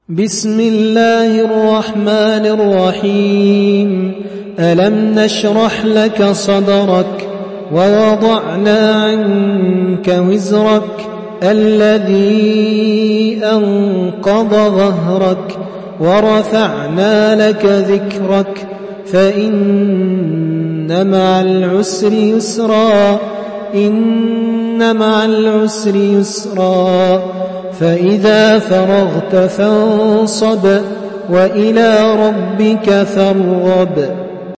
بسم الله الرحمن الرحيم. ألم نشرح لك صدرك ووضعنا عنك وزرك الذي أنقض ظهرك ورفعنا لك ذكرك فإن مع العسر يسرا إن مع العسر يسرا فإذا فرغت فانصب وإلى ربك فارغب.